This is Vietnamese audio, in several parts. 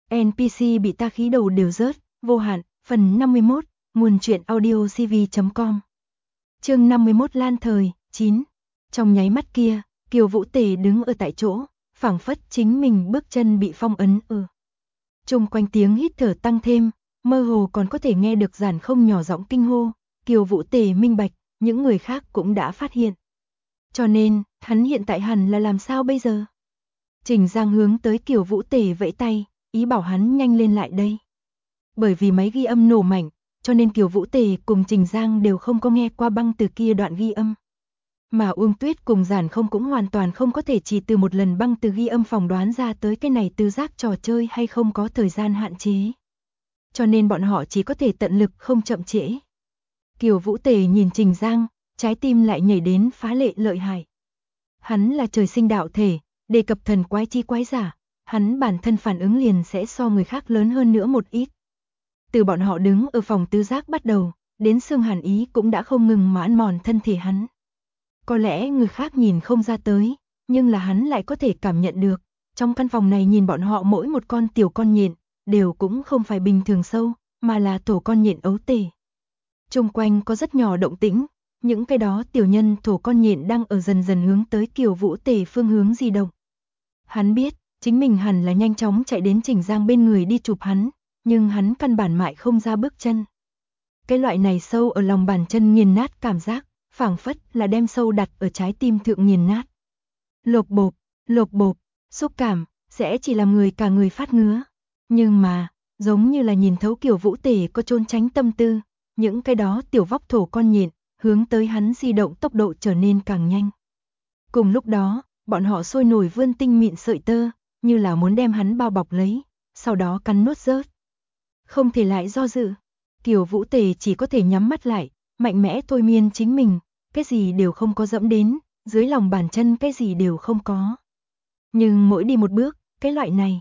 NPC bị ta khí đầu đều rớt, vô hạn, phần 51, nguồn truyện audio cv.com. Chương 51 Lan Thời, 9. Trong nháy mắt kia, Kiều Vũ Tề đứng ở tại chỗ, phảng phất chính mình bước chân bị phong ấn chung quanh tiếng hít thở tăng thêm, mơ hồ còn có thể nghe được Giản Không nhỏ giọng kinh hô. Kiều Vũ Tề minh bạch, những người khác cũng đã phát hiện. Cho nên, hắn hiện tại hẳn là làm sao bây giờ? Trình Giang hướng tới Kiều Vũ Tề vẫy tay, ý bảo hắn nhanh lên lại đây. Bởi vì máy ghi âm nổ mạnh, cho nên Kiều Vũ Tề cùng Trình Giang đều không có nghe qua băng từ kia đoạn ghi âm. Mà Uông Tuyết cùng Giản Không cũng hoàn toàn không có thể chỉ từ một lần băng từ ghi âm phỏng đoán ra tới cái này từ giác trò chơi hay không có thời gian hạn chế. Cho nên bọn họ chỉ có thể tận lực không chậm trễ. Kiều Vũ Tề nhìn Trình Giang, trái tim lại nhảy đến phá lệ lợi hại. Hắn là trời sinh đạo thể, đề cập thần quái chi quái giả, hắn bản thân phản ứng liền sẽ so người khác lớn hơn nữa một ít. Từ bọn họ đứng ở phòng tứ giác bắt đầu, đến xương hàn ý cũng đã không ngừng mà ăn mòn thân thể hắn. Có lẽ người khác nhìn không ra tới, nhưng là hắn lại có thể cảm nhận được. Trong căn phòng này nhìn bọn họ mỗi một con tiểu con nhện, đều cũng không phải bình thường sâu, mà là tổ con nhện ấu tể. Xung quanh có rất nhỏ động tĩnh, những cái đó tiểu nhân tổ con nhện đang ở dần dần hướng tới Kiều Vũ Tề phương hướng di động. Hắn biết, chính mình hẳn là nhanh chóng chạy đến Trình Giang bên người đi chụp hắn, nhưng hắn căn bản mãi không ra bước chân. Cái loại này sâu ở lòng bàn chân nghiền nát cảm giác, phảng phất là đem sâu đặt ở trái tim thượng nghiền nát. Lột bột, xúc cảm, sẽ chỉ làm người cả người phát ngứa. Nhưng mà, giống như là nhìn thấu Kiều Vũ Tề có trốn tránh tâm tư, những cái đó tiểu vóc thổ con nhện, hướng tới hắn di động tốc độ trở nên càng nhanh. Cùng lúc đó, bọn họ sôi nổi vươn tinh mịn sợi tơ, như là muốn đem hắn bao bọc lấy, sau đó cắn nuốt rớt. Không thể lại do dự, Kiều Vũ Tề chỉ có thể nhắm mắt lại, mạnh mẽ thôi miên chính mình, cái gì đều không có dẫm đến, dưới lòng bàn chân cái gì đều không có. Nhưng mỗi đi một bước, cái loại này,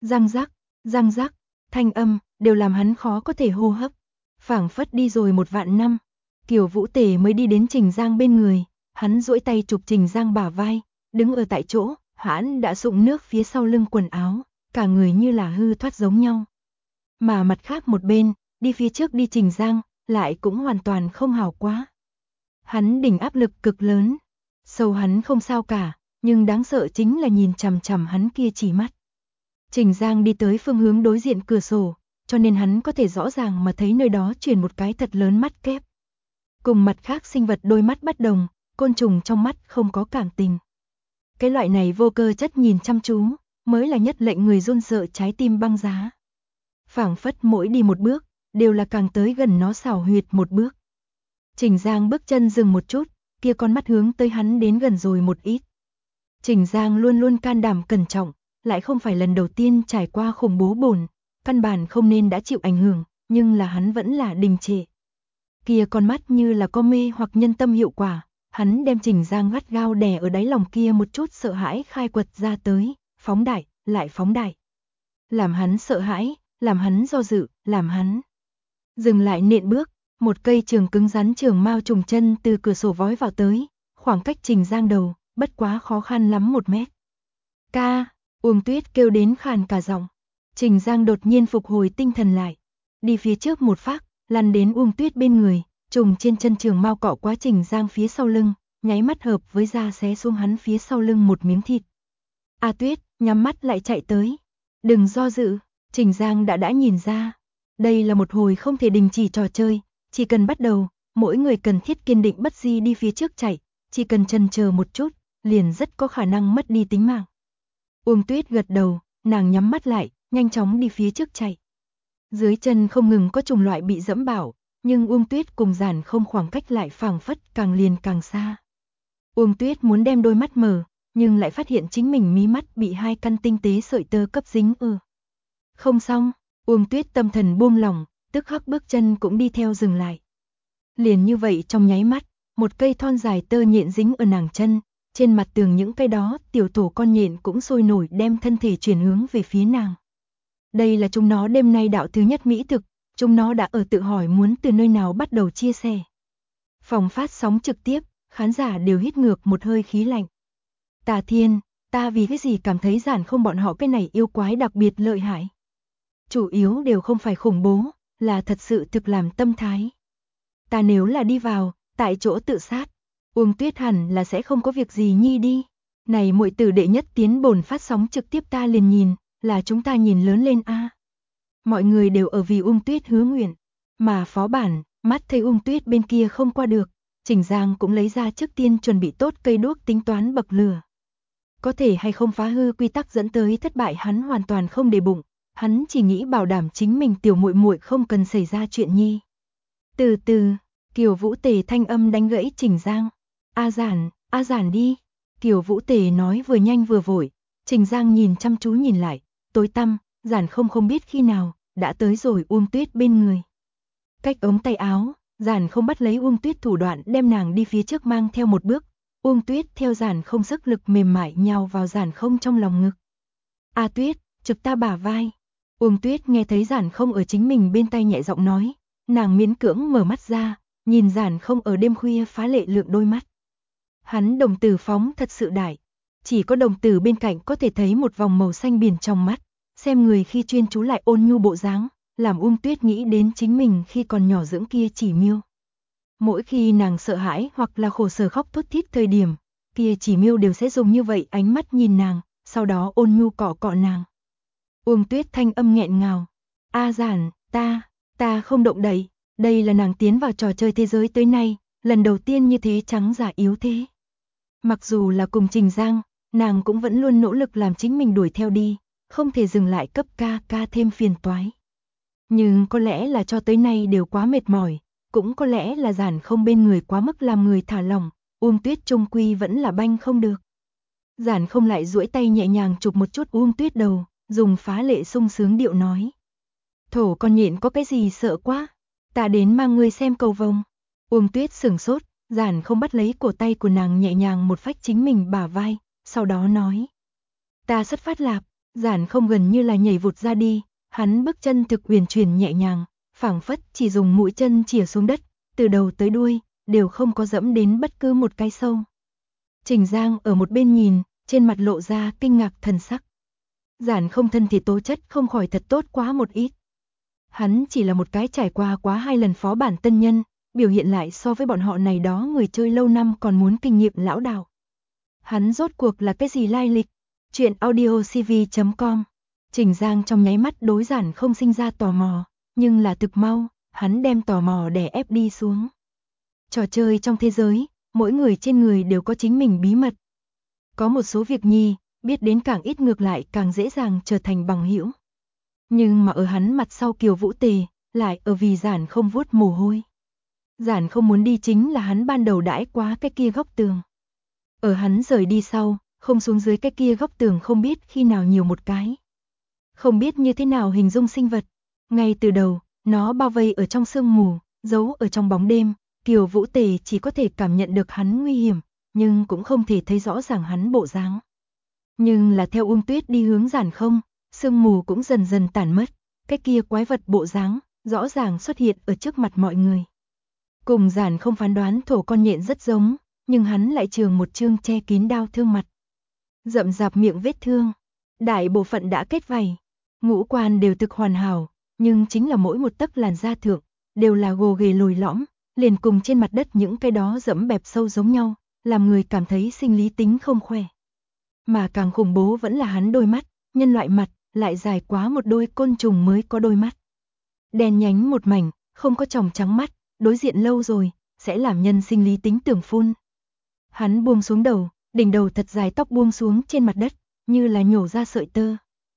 răng rắc, thanh âm, đều làm hắn khó có thể hô hấp. Phảng phất đi rồi 1.000.000 năm, Kiều Vũ Tề mới đi đến Trình Giang bên người, hắn duỗi tay chụp Trình Giang bả vai, đứng ở tại chỗ, hắn đã sụng nước phía sau lưng quần áo, cả người như là hư thoát giống nhau. Mà mặt khác một bên, đi phía trước đi Trình Giang, lại cũng hoàn toàn không hảo quá. Hắn đỉnh áp lực cực lớn, sâu hắn không sao cả, nhưng đáng sợ chính là nhìn chằm chằm hắn kia chỉ mắt. Trình Giang đi tới phương hướng đối diện cửa sổ, cho nên hắn có thể rõ ràng mà thấy nơi đó truyền một cái thật lớn mắt kép. Cùng mặt khác sinh vật đôi mắt bất đồng, côn trùng trong mắt không có cảm tình. Cái loại này vô cơ chất nhìn chăm chú, mới là nhất lệnh người run sợ trái tim băng giá. Phảng phất mỗi đi một bước, đều là càng tới gần nó xảo huyệt một bước. Trình Giang bước chân dừng một chút, kia con mắt hướng tới hắn đến gần rồi một ít. Trình Giang luôn luôn can đảm cẩn trọng, lại không phải lần đầu tiên trải qua khủng bố bổn, căn bản không nên đã chịu ảnh hưởng, nhưng là hắn vẫn là đình trệ. Kia con mắt như là có mê hoặc nhân tâm hiệu quả, hắn đem Trình Giang gắt gao đè ở đáy lòng kia một chút sợ hãi khai quật ra tới, phóng đại, lại phóng đại. Làm hắn sợ hãi, làm hắn do dự, làm hắn dừng lại nện bước, một cây trường cứng rắn trường mao trùng chân từ cửa sổ vói vào tới, khoảng cách Trình Giang đầu, bất quá khó khăn lắm 1 mét. Ca, Uông Tuyết kêu đến khàn cả giọng. Trình Giang đột nhiên phục hồi tinh thần lại, đi phía trước một phát, lăn đến Uông Tuyết bên người, trùng trên chân trường mao cọ quá Trình Giang phía sau lưng, nháy mắt hợp với da xé xuống hắn phía sau lưng một miếng thịt. A Tuyết, nhắm mắt lại chạy tới. Đừng do dự, Trình Giang đã nhìn ra. Đây là một hồi không thể đình chỉ trò chơi, chỉ cần bắt đầu, mỗi người cần thiết kiên định bất di đi phía trước chạy, chỉ cần chần chờ một chút, liền rất có khả năng mất đi tính mạng. Uông Tuyết gật đầu, nàng nhắm mắt lại, nhanh chóng đi phía trước chạy. Dưới chân không ngừng có chủng loại bị dẫm bảo, nhưng Uông Tuyết cùng Giản Không khoảng cách lại phảng phất càng liền càng xa. Uông Tuyết muốn đem đôi mắt mở, nhưng lại phát hiện chính mình mí mắt bị 2 căn tinh tế sợi tơ cấp dính Không xong, Uông Tuyết tâm thần buông lỏng, tức khắc bước chân cũng đi theo dừng lại. Liền như vậy trong nháy mắt, một cây thon dài tơ nhện dính ở nàng chân, trên mặt tường những cái đó tiểu tổ con nhện cũng sôi nổi đem thân thể chuyển hướng về phía nàng. Đây là chúng nó đêm nay đạo thứ nhất mỹ thực, chúng nó đã ở tự hỏi muốn từ nơi nào bắt đầu chia sẻ. Phòng phát sóng trực tiếp, khán giả đều hít ngược một hơi khí lạnh. Tà Thiên, ta vì cái gì cảm thấy Giản Không bọn họ cái này yêu quái đặc biệt lợi hại. chủ yếu đều không phải khủng bố, là thật sự thực làm tâm thái. Ta nếu là đi vào, tại chỗ tự sát, Uông Tuyết hẳn là sẽ không có việc gì nhi đi. Này muội tử đệ nhất tiến bổn phát sóng trực tiếp ta liền nhìn, là chúng ta nhìn lớn lên a. Mọi người đều ở vì Uông Tuyết hứa nguyện, mà phó bản, mắt thấy Uông Tuyết bên kia không qua được, Trình Giang cũng lấy ra trước tiên chuẩn bị tốt cây đuốc tính toán bậc lửa. Có thể hay không phá hư quy tắc dẫn tới thất bại hắn hoàn toàn không để bụng, hắn chỉ nghĩ bảo đảm chính mình tiểu muội muội không cần xảy ra chuyện nhi. Từ từ, Kiều Vũ Tề thanh âm đánh gãy Trình Giang. A Giản đi. Kiều Vũ Tề nói vừa nhanh vừa vội, Trình Giang nhìn chăm chú nhìn lại, tối tăm, Giản không biết khi nào, đã tới rồi Uông Tuyết bên người. Cách ống tay áo, Giản không bắt lấy Uông Tuyết thủ đoạn đem nàng đi phía trước mang theo một bước, Uông Tuyết theo Giản không sức lực mềm mại nhào vào Giản không trong lòng ngực. A Tuyết, chụp ta bả vai. Uông Tuyết nghe thấy Giản không ở chính mình bên tay nhẹ giọng nói, nàng miễn cưỡng mở mắt ra, nhìn Giản không ở đêm khuya phá lệ lượng đôi mắt. Hắn đồng tử phóng thật sự đại, chỉ có đồng tử bên cạnh có thể thấy một vòng màu xanh biển trong mắt, xem người khi chuyên chú lại ôn nhu bộ dáng, làm Uông Tuyết nghĩ đến chính mình khi còn nhỏ dưỡng kia chỉ miêu. Mỗi khi nàng sợ hãi hoặc là khổ sở khóc thút thít thời điểm, kia chỉ miêu đều sẽ dùng như vậy ánh mắt nhìn nàng, sau đó ôn nhu cọ cọ nàng. Uông Tuyết thanh âm nghẹn ngào, A Giản, ta không động đậy, đây là nàng tiến vào trò chơi thế giới tới nay, lần đầu tiên như thế trắng giả yếu thế. Mặc dù là cùng Trình Giang, nàng cũng vẫn luôn nỗ lực làm chính mình đuổi theo đi, không thể dừng lại cấp ca thêm phiền toái. Nhưng có lẽ là cho tới nay đều quá mệt mỏi, cũng có lẽ là Giản không bên người quá mức làm người thả lỏng, Uông Tuyết chung quy vẫn là banh không được. Giản không lại duỗi tay nhẹ nhàng chụp một chút Uông Tuyết đầu, dùng phá lệ sung sướng điệu nói. Thổ con nhện có cái gì sợ quá, ta đến mang ngươi xem cầu vồng. Uông Tuyết sửng sốt, Giản không bắt lấy cổ tay của nàng nhẹ nhàng một phách chính mình bả vai, sau đó nói. Ta xuất phát lạp, Giản không gần như là nhảy vụt ra đi, hắn bước chân thực huyền chuyển nhẹ nhàng, phảng phất chỉ dùng mũi chân chìa xuống đất, từ đầu tới đuôi, đều không có dẫm đến bất cứ một cái sâu. Trình Giang ở một bên nhìn, trên mặt lộ ra kinh ngạc thần sắc. Giản không thân thì tố chất không khỏi thật tốt quá một ít. Hắn chỉ là một cái trải qua quá 2 lần phó bản tân nhân, biểu hiện lại so với bọn họ này đó người chơi lâu năm còn muốn kinh nghiệm lão đảo. Hắn rốt cuộc là cái gì lai lịch? Chuyện audiocv.com. Trình Giang trong nháy mắt đối Giản không sinh ra tò mò, nhưng là thực mau, hắn đem tò mò đè ép đi xuống. Trò chơi trong thế giới, mỗi người trên người đều có chính mình bí mật. Có một số việc nhi, biết đến càng ít ngược lại càng dễ dàng trở thành bằng hữu. Nhưng mà ở hắn mặt sau Kiều Vũ Tề, lại ở vì Giản không vuốt mồ hôi. Giản không muốn đi chính là hắn ban đầu đãi quá cái kia góc tường. Ở hắn rời đi sau, không xuống dưới cái kia góc tường không biết khi nào nhiều một cái. Không biết như thế nào hình dung sinh vật. Ngay từ đầu, nó bao vây ở trong sương mù, giấu ở trong bóng đêm, Kiều Vũ Tề chỉ có thể cảm nhận được hắn nguy hiểm, nhưng cũng không thể thấy rõ ràng hắn bộ dáng. Nhưng là theo Uông Tuyết đi hướng Giản không, sương mù cũng dần dần tản mất, cái kia quái vật bộ dáng rõ ràng xuất hiện ở trước mặt mọi người. Cùng Giản không phán đoán thổ con nhện rất giống, nhưng hắn lại trường một chương che kín đao thương mặt. Rậm rạp miệng vết thương, đại bộ phận đã kết vảy, ngũ quan đều thực hoàn hảo, nhưng chính là mỗi một tấc làn da thượng, đều là gồ ghề lồi lõm, liền cùng trên mặt đất những cái đó dẫm bẹp sâu giống nhau, làm người cảm thấy sinh lý tính không khỏe. Mà càng khủng bố vẫn là hắn đôi mắt, nhân loại mặt, lại dài quá một đôi côn trùng mới có đôi mắt. Đen nhánh một mảnh, không có tròng trắng mắt, đối diện lâu rồi, sẽ làm nhân sinh lý tính tưởng phun. Hắn buông xuống đầu, đỉnh đầu thật dài tóc buông xuống trên mặt đất, như là nhổ ra sợi tơ.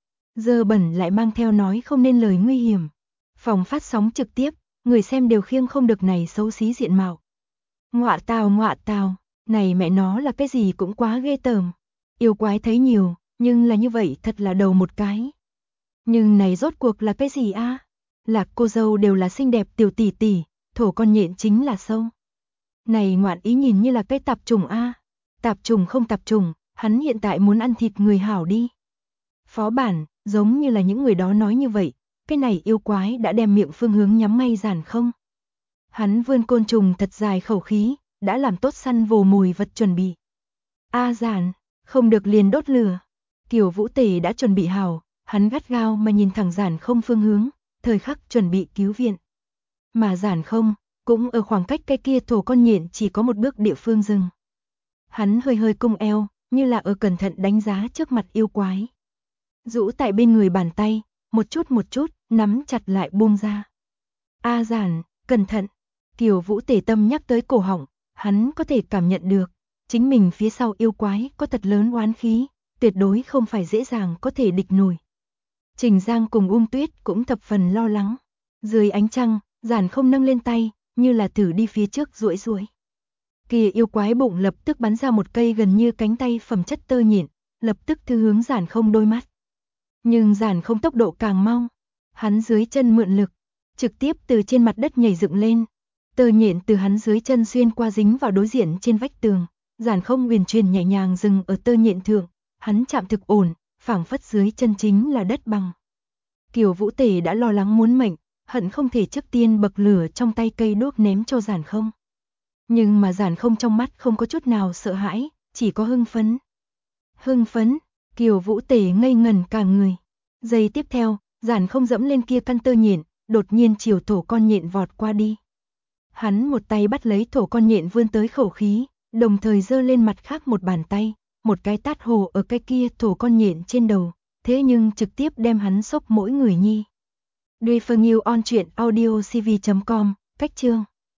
Dơ bẩn lại mang theo nói không nên lời nguy hiểm. Phòng phát sóng trực tiếp, người xem đều khiêng không được này xấu xí diện mạo. Ngọa tào, này mẹ nó là cái gì cũng quá ghê tởm. Yêu quái thấy nhiều, nhưng là như vậy thật là đầu một cái. Nhưng này rốt cuộc là cái gì a? Lạc cô dâu đều là xinh đẹp tiểu tỷ tỷ, thổ con nhện chính là sâu. Này ngoạn ý nhìn như là cái tạp trùng a. Tạp trùng không tạp trùng, hắn hiện tại muốn ăn thịt người hảo đi. Phó bản, giống như là những người đó nói như vậy, cái này yêu quái đã đem miệng phương hướng nhắm ngay Giản không. Hắn vươn côn trùng thật dài khẩu khí, đã làm tốt săn vồ mồi vật chuẩn bị. A Giản, không được liền đốt lửa. Kiều Vũ Tề đã chuẩn bị hảo, Hắn gắt gao mà nhìn thẳng Giản Không phương hướng, thời khắc chuẩn bị cứu viện. Mà Giản Không, cũng ở khoảng cách cái kia thổ con nhện chỉ có một bước địa phương dừng. Hắn hơi hơi cung eo, như là ở cẩn thận đánh giá trước mặt yêu quái. Rũ tại bên người bàn tay, một chút, nắm chặt lại buông ra. A Giản, cẩn thận. Kiều Vũ tề tâm nhắc tới cổ họng, hắn có thể cảm nhận được, chính mình phía sau yêu quái có thật lớn oán khí, tuyệt đối không phải dễ dàng có thể địch nổi. Trình Giang cùng Tuyết cũng thập phần lo lắng. Dưới ánh trăng, Giản Không nâng lên tay, như là thử đi phía trước duỗi duỗi. Kia yêu quái bụng lập tức bắn ra một cây gần như cánh tay phẩm chất tơ nhện, lập tức thư hướng Giản Không đôi mắt. Nhưng Giản Không tốc độ càng mau, hắn dưới chân mượn lực, trực tiếp từ trên mặt đất nhảy dựng lên. Tơ nhện từ hắn dưới chân xuyên qua dính vào đối diện trên vách tường, Giản Không huyền chuyển nhẹ nhàng dừng ở tơ nhện thượng, hắn chạm thực ổn, phảng phất dưới chân chính là đất bằng. Kiều Vũ Tề đã lo lắng muốn mệnh, hận không thể trước tiên bậc lửa trong tay cây đuốc ném cho Giản Không. Nhưng mà Giản Không trong mắt không có chút nào sợ hãi, chỉ có hưng phấn. Hưng phấn, Kiều Vũ Tề ngây ngẩn cả người. Giây tiếp theo, Giản Không dẫm lên kia căn tơ nhện, đột nhiên chiều thổ con nhện vọt qua đi. Hắn một tay bắt lấy thổ con nhện vươn tới khẩu khí, đồng thời giơ lên mặt khác một bàn tay, một cái tát hồ ở cái kia thổ con nhện trên đầu, thế nhưng trực tiếp đem hắn xốc mỗi người nhi. Duy Phương Yêu on truyện audio cv.com, cách chương